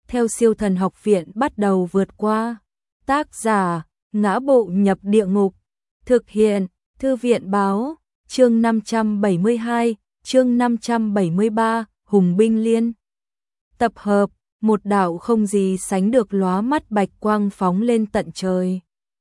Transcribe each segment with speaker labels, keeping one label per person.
Speaker 1: theo Siêu Thần Học Viện bắt đầu vượt qua. Tác giả: Ngã Bộ Nhập Địa Ngục. Thực hiện: Thư viện báo. Chương 572, chương 573, Hùng binh liên. Tập hợp, một đạo không gì sánh được lóa mắt bạch quang phóng lên tận trời.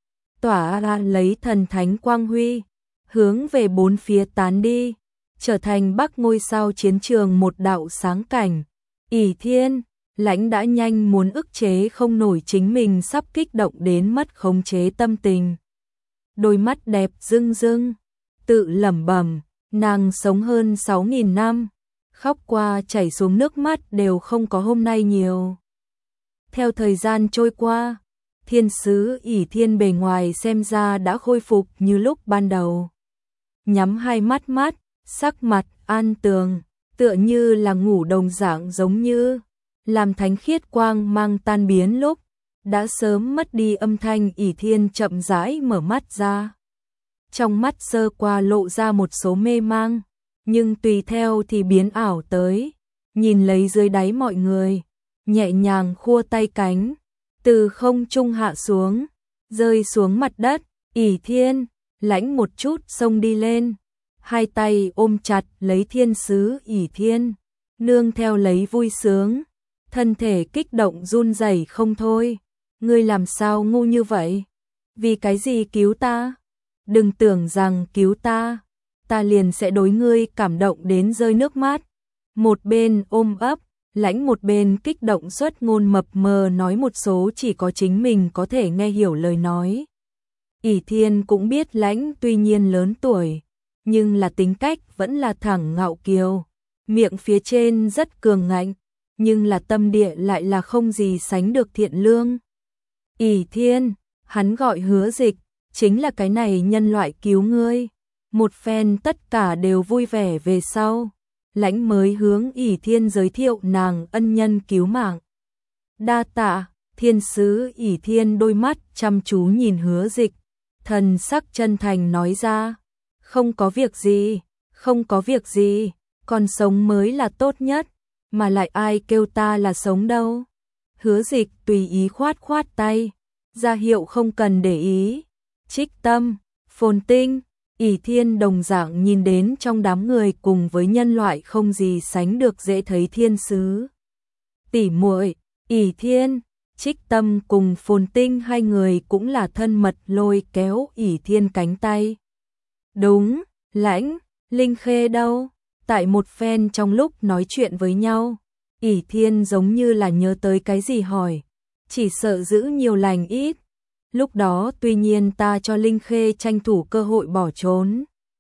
Speaker 1: Tỏa ra lấy thần thánh quang huy, hướng về bốn phía tán đi, trở thành bắc ngôi sao chiến trường một đạo sáng cảnh. ỷ thiên, Lãnh đã nhanh muốn ức chế không nổi chính mình sắp kích động đến mất khống chế tâm tình. Đôi mắt đẹp rưng rưng, tự lẩm bẩm, nàng sống hơn 6.000 năm, khóc qua chảy xuống nước mắt đều không có hôm nay nhiều. Theo thời gian trôi qua, thiên sứ ỷ thiên bề ngoài xem ra đã khôi phục như lúc ban đầu. Nhắm hai mắt, sắc mặt an tường, tựa như là ngủ đồng dạng, giống như làm thánh khiết quang mang tan biến lúc đã sớm mất đi âm thanh. ỷ thiên chậm rãi mở mắt ra, trong mắt sơ qua lộ ra một số mê mang, nhưng tùy theo thì biến ảo tới, nhìn lấy dưới đáy mọi người, nhẹ nhàng khua tay cánh, từ không trung hạ xuống, rơi xuống mặt đất. ỷ thiên, Lãnh một chút xông đi lên, hai tay ôm chặt lấy thiên sứ ỷ thiên, nương theo lấy vui sướng, thân thể kích động run rẩy không thôi. Ngươi làm sao ngu như vậy? Vì cái gì cứu ta? Đừng tưởng rằng cứu ta liền sẽ đối ngươi cảm động đến rơi nước mắt. Một bên ôm ấp, Lãnh một bên kích động xuất ngôn mập mờ nói một số chỉ có chính mình có thể nghe hiểu lời nói. ỷ thiên cũng biết Lãnh tuy nhiên lớn tuổi, nhưng là tính cách vẫn là thẳng ngạo kiều, miệng phía trên rất cường ngạnh, nhưng là tâm địa lại là không gì sánh được thiện lương. ỷ thiên, hắn gọi Hứa Dịch, chính là cái này nhân loại cứu ngươi. Một phen tất cả đều vui vẻ về sau, Lãnh mới hướng ỷ thiên giới thiệu nàng ân nhân cứu mạng. Đa tạ. Thiên sứ ỷ thiên đôi mắt chăm chú nhìn Hứa Dịch, thần sắc chân thành nói ra, không có việc gì, không có việc gì, còn sống mới là tốt nhất, mà lại ai kêu ta là sống đâu. Hứa Dịch tùy ý khoát khoát tay, ra hiệu không cần để ý. Trích Tâm, Phồn Tinh, ỷ thiên đồng dạng nhìn đến trong đám người cùng với nhân loại không gì sánh được dễ thấy thiên sứ tỷ muội. ỷ thiên, Trích Tâm cùng Phồn Tinh hai người cũng là thân mật lôi kéo ỷ thiên cánh tay. Đúng, Lãnh, Linh Khê đâu? Tại một phen trong lúc nói chuyện với nhau, ỷ thiên giống như là nhớ tới cái gì hỏi, chỉ sợ giữ nhiều lành ít. Lúc đó tuy nhiên ta cho Linh Khê tranh thủ cơ hội bỏ trốn,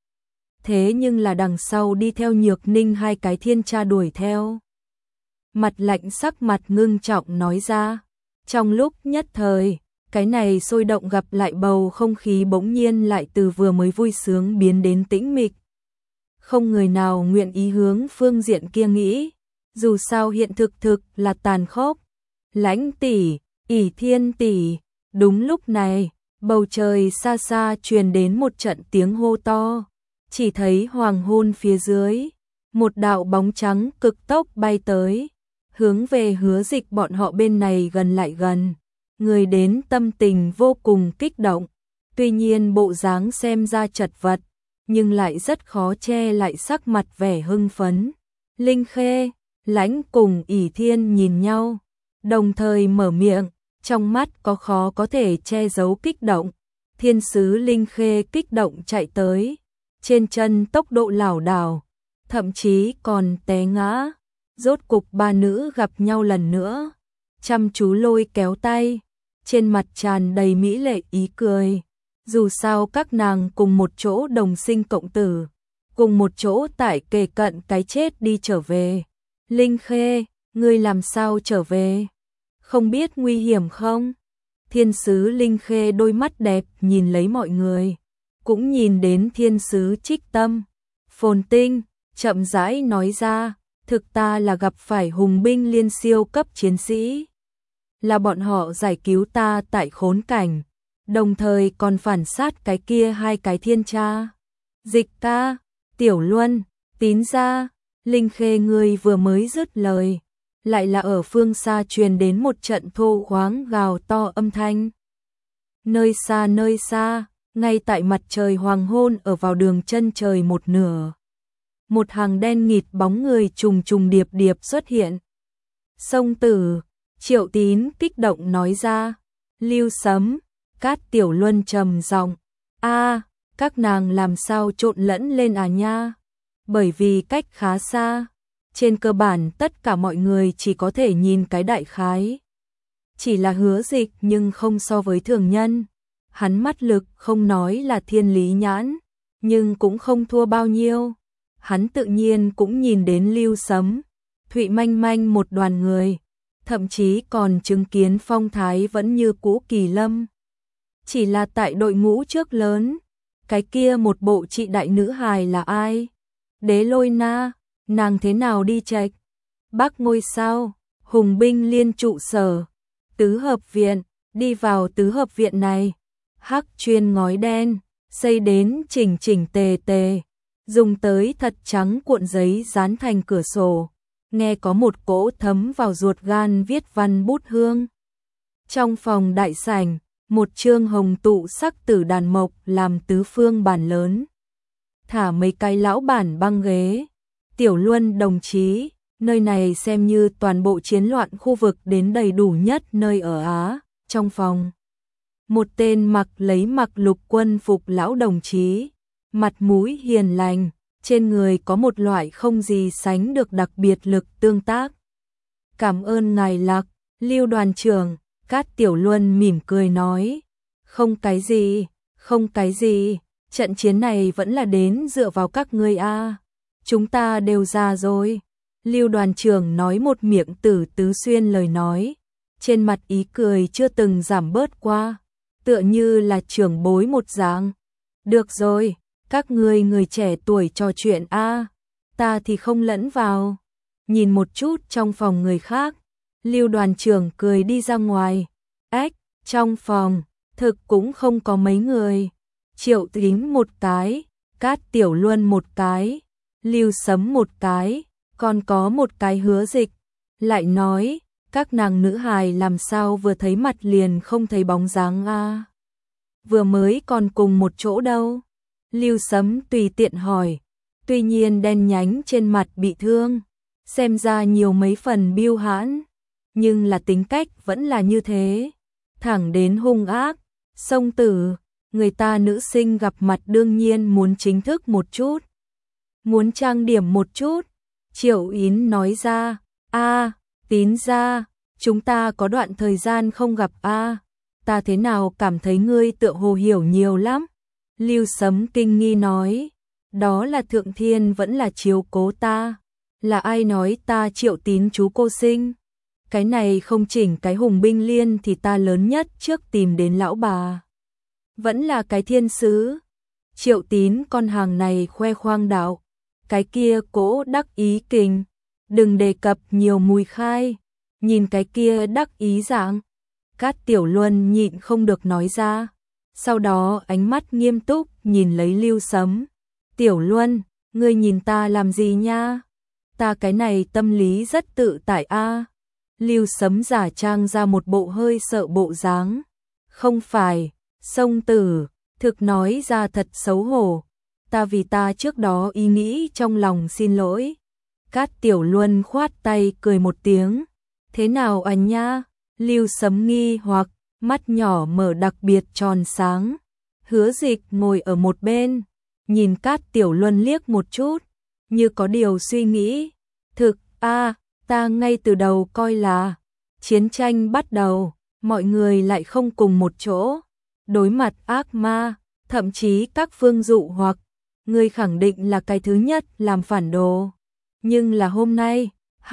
Speaker 1: thế nhưng là đằng sau đi theo Nhược Ninh hai cái thiên tra đuổi theo. Mặt Lạnh sắc mặt ngưng trọng nói ra. Trong lúc nhất thời, cái này sôi động gặp lại bầu không khí bỗng nhiên lại từ vừa mới vui sướng biến đến tĩnh mịch. Không người nào nguyện ý hướng phương diện kia nghĩ, dù sao hiện thực là tàn khốc. Lãnh tỷ, ỷ thiên tỷ. Đúng lúc này, bầu trời xa xa truyền đến một trận tiếng hô to, chỉ thấy hoàng hôn phía dưới, một đạo bóng trắng cực tốc bay tới, hướng về Hứa Dịch bọn họ bên này gần lại gần. Người đến tâm tình vô cùng kích động, tuy nhiên bộ dáng xem ra chật vật, nhưng lại rất khó che lại sắc mặt vẻ hưng phấn. Linh Khê, Lãnh cùng ỷ thiên nhìn nhau, đồng thời mở miệng, trong mắt có khó có thể che giấu kích động. Thiên sứ Linh Khê kích động chạy tới, trên chân tốc độ lảo đảo, thậm chí còn té ngã. Rốt cục ba nữ gặp nhau lần nữa, chăm chú lôi kéo tay, trên mặt tràn đầy mỹ lệ ý cười. Dù sao các nàng cùng một chỗ đồng sinh cộng tử, cùng một chỗ tại kề cận cái chết đi trở về. Linh Khê, ngươi làm sao trở về? Không biết nguy hiểm không? Thiên sứ Linh Khê đôi mắt đẹp nhìn lấy mọi người, cũng nhìn đến thiên sứ Trích Tâm, Phồn Tinh, chậm rãi nói ra, thực ta là gặp phải hùng binh liên siêu cấp chiến sĩ. Là bọn họ giải cứu ta tại khốn cảnh, đồng thời còn phản sát cái kia hai cái thiên tra. Dịch ca, Tiểu Luân, Tín gia. Linh Khê ngươi vừa mới dứt lời, lại là ở phương xa truyền đến một trận thô khoáng gào to âm thanh. Nơi xa, ngay tại mặt trời hoàng hôn ở vào đường chân trời một nửa. Một hàng đen nghịt bóng người trùng trùng điệp điệp xuất hiện. Sông Tử, Triệu Tín kích động nói ra. Lưu Sấm, Cát Tiểu Luân trầm giọng, a, các nàng làm sao trộn lẫn lên à nha? Bởi vì cách khá xa, trên cơ bản tất cả mọi người chỉ có thể nhìn cái đại khái. Chỉ là Hứa Dịch nhưng không so với thường nhân. Hắn mắt lực không nói là thiên lý nhãn, nhưng cũng không thua bao nhiêu. Hắn tự nhiên cũng nhìn đến Lưu Sấm, Thụy Manh Manh một đoàn người, thậm chí còn chứng kiến phong thái vẫn như cũ Kỳ Lâm. Chỉ là tại đội ngũ trước lớn, cái kia một bộ chị đại nữ hài là ai? Đế Lôi Na, nàng thế nào đi Trạch? Bắc Ngôi Sao, Hùng binh liên trụ sở, tứ hợp viện, đi vào tứ hợp viện này. Hắc chuyên ngói đen, xây đến chỉnh chỉnh tề tề, dùng tới thật trắng cuộn giấy dán thành cửa sổ, nghe có một cỗ thấm vào ruột gan viết văn bút hương. Trong phòng đại sảnh, một chương hồng tụ sắc tử đàn mộc làm tứ phương bàn lớn. Thả mấy cái lão bản băng ghế. Tiểu Luân đồng chí, nơi này xem như toàn bộ chiến loạn khu vực đến đầy đủ nhất nơi ở Á. Trong phòng, một tên mặc lục quân phục lão đồng chí, mặt mũi hiền lành, trên người có một loại không gì sánh được đặc biệt lực tương tác. Cảm ơn ngài Lạc, Lưu đoàn trưởng. Cát Tiểu Luân mỉm cười nói, không cái gì, trận chiến này vẫn là đến dựa vào các ngươi a. Chúng ta đều già rồi. Lưu đoàn trưởng nói một miệng tử tứ xuyên lời nói, trên mặt ý cười chưa từng giảm bớt qua, tựa như là trưởng bối một dạng. Được rồi, các ngươi người trẻ tuổi trò chuyện a, ta thì không lẫn vào. Nhìn một chút trong phòng người khác, Lưu đoàn trưởng cười đi ra ngoài. Trong phòng, thực cũng không có mấy người. Triệu Tín một cái, Cát Tiểu Luân một cái, Lưu Sấm một cái, còn có một cái Hứa Dịch. Lại nói, các nàng nữ hài làm sao vừa thấy mặt liền không thấy bóng dáng a? Vừa mới còn cùng một chỗ đâu? Lưu Sấm tùy tiện hỏi, tuy nhiên đen nhánh trên mặt bị thương, xem ra nhiều mấy phần biêu hãn, nhưng là tính cách vẫn là như thế, thẳng đến hung ác. Sông Tử, người ta nữ sinh gặp mặt đương nhiên muốn chính thức một chút, muốn trang điểm một chút. Triệu Yến nói ra, a, Tín ra, chúng ta có đoạn thời gian không gặp a, ta thế nào cảm thấy ngươi tựa hồ hiểu nhiều lắm. Lưu Sấm kinh nghi nói, đó là Thượng Thiên vẫn là chiếu cố ta, là ai nói ta Triệu Tín chú cô sinh. Cái này không chỉnh cái Hùng binh liên thì ta lớn nhất trước tìm đến lão bà. Vẫn là cái thiên sứ. Triệu Tín con hàng này khoe khoang đạo, cái kia cố đắc ý kình, đừng đề cập nhiều mùi khai, nhìn cái kia đắc ý dạng. Cát Tiểu Luân nhịn không được nói ra, sau đó ánh mắt nghiêm túc nhìn lấy Lưu Sấm. Tiểu Luân, ngươi nhìn ta làm gì nha? Ta cái này tâm lý rất tự tại a. Lưu Sấm giả trang ra một bộ hơi sợ bộ dáng. Không phải, Sông Tử, thực nói ra thật xấu hổ. Ta vì ta trước đó ý nghĩ trong lòng xin lỗi. Cát Tiểu Luân khoát tay cười một tiếng. Thế nào anh nha? Lưu Sấm nghi hoặc, mắt nhỏ mở đặc biệt tròn sáng. Hứa Dịch ngồi ở một bên, nhìn Cát Tiểu Luân liếc một chút, như có điều suy nghĩ. Thực, ta ngay từ đầu coi là chiến tranh bắt đầu, mọi người lại không cùng một chỗ, đối mặt ác ma, thậm chí các phương dụ hoặc, người khẳng định là cái thứ nhất làm phản đồ. Nhưng là hôm nay,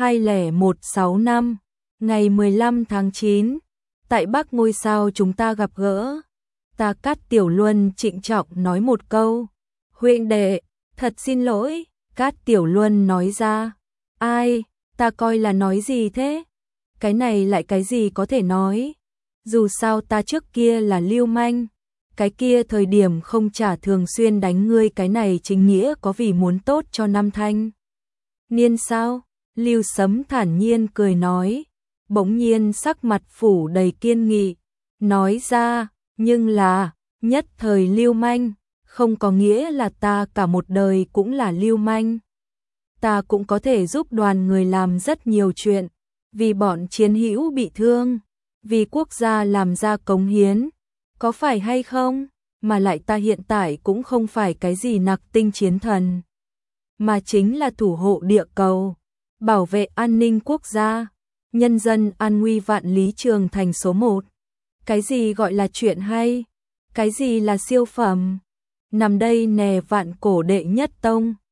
Speaker 1: 2016 ngày 15 tháng 9, tại Bắc Ngôi Sao chúng ta gặp gỡ. Ta Cát Tiểu Luân trịnh trọng nói một câu, huynh đệ, thật xin lỗi. Cát Tiểu Luân nói ra, ai, ta coi là nói gì thế? Cái này lại cái gì có thể nói? Dù sao ta trước kia là lưu manh, cái kia thời điểm không trả thường xuyên đánh ngươi, cái này chính nghĩa có vì muốn tốt cho Nam Thanh niên sao? Lưu Sấm thản nhiên cười nói, bỗng nhiên sắc mặt phủ đầy kiên nghị, nói ra, nhưng là, nhất thời lưu manh, không có nghĩa là ta cả một đời cũng là lưu manh. Ta cũng có thể giúp đoàn người làm rất nhiều chuyện, vì bọn chiến hữu bị thương, vì quốc gia làm ra cống hiến, có phải hay không? Mà lại ta hiện tại cũng không phải cái gì nặc tinh chiến thần, mà chính là thủ hộ địa cầu, bảo vệ an ninh quốc gia, nhân dân an nguy vạn lý trường thành số 1. Cái gì gọi là chuyện hay? Cái gì là siêu phẩm? Nằm đây nè vạn cổ đệ nhất tông.